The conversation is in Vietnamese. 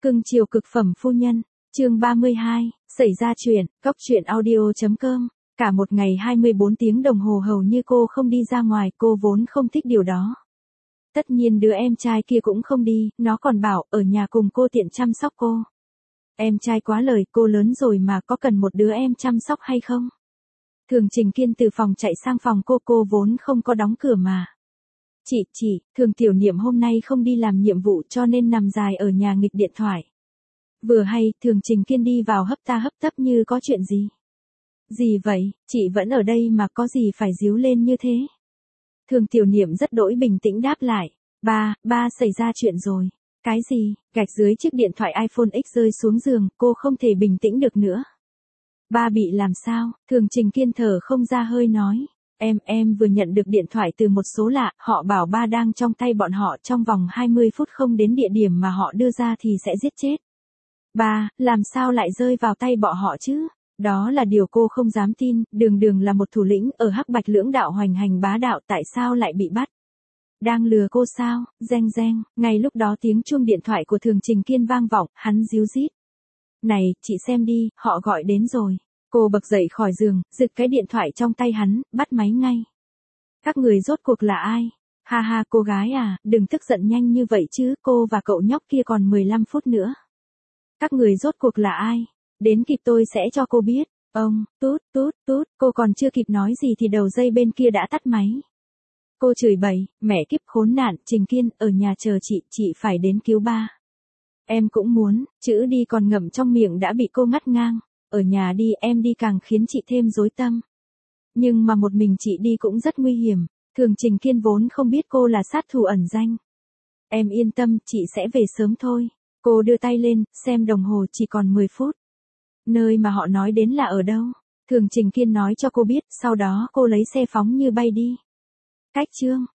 Cưng chiều cực phẩm phu nhân, chương 32, xảy ra chuyện, góc truyện audio.com. Cả một ngày 24 tiếng đồng hồ hầu như cô không đi ra ngoài, cô vốn không thích điều đó. Tất nhiên đứa em trai kia cũng không đi, nó còn bảo ở nhà cùng cô tiện chăm sóc cô. Em trai quá lời, cô lớn rồi mà có cần một đứa em chăm sóc hay không? Thường Trình Kiên từ phòng chạy sang phòng cô vốn không có đóng cửa mà. Chị, Thường Tiểu Niệm hôm nay không đi làm nhiệm vụ cho nên nằm dài ở nhà nghịch điện thoại. Vừa hay, Thường Trình Kiên đi vào hấp ta hấp tấp như có chuyện gì. Gì vậy, chị vẫn ở đây mà có gì phải díu lên như thế? Thường Tiểu Niệm rất đỗi bình tĩnh đáp lại. Ba xảy ra chuyện rồi. Cái gì? Gạch dưới chiếc điện thoại iPhone X rơi xuống giường, cô không thể bình tĩnh được nữa. Ba bị làm sao? Thường Trình Kiên thở không ra hơi nói. Em vừa nhận được điện thoại từ một số lạ, họ bảo ba đang trong tay bọn họ, trong vòng 20 phút không đến địa điểm mà họ đưa ra thì sẽ giết chết. Ba, làm sao lại rơi vào tay bọn họ chứ? Đó là điều cô không dám tin, đường là một thủ lĩnh ở Hắc Bạch Lưỡng Đạo hoành hành bá đạo, tại sao lại bị bắt? Đang lừa cô sao? Reng, ngay lúc đó tiếng chuông điện thoại của Thường Trình Kiên vang vọng, hắn ríu rít. Này, chị xem đi, họ gọi đến rồi. Cô bật dậy khỏi giường, giật cái điện thoại trong tay hắn, bắt máy ngay. Các người rốt cuộc là ai? Ha cô gái à, đừng tức giận nhanh như vậy chứ, cô và cậu nhóc kia còn 15 phút nữa. Các người rốt cuộc là ai? Đến kịp tôi sẽ cho cô biết. Ông, tút, cô còn chưa kịp nói gì thì đầu dây bên kia đã tắt máy. Cô chửi bậy, mẹ kiếp khốn nạn, Trình Kiên, ở nhà chờ chị phải đến cứu ba. Em cũng muốn, chữ đi còn ngậm trong miệng đã bị cô ngắt ngang. Ở nhà đi, em đi càng khiến chị thêm rối tâm. Nhưng mà một mình chị đi cũng rất nguy hiểm. Thường Trình Kiên vốn không biết cô là sát thủ ẩn danh. Em yên tâm, chị sẽ về sớm thôi. Cô đưa tay lên, xem đồng hồ chỉ còn 10 phút. Nơi mà họ nói đến là ở đâu? Thường Trình Kiên nói cho cô biết, sau đó cô lấy xe phóng như bay đi. Cách chương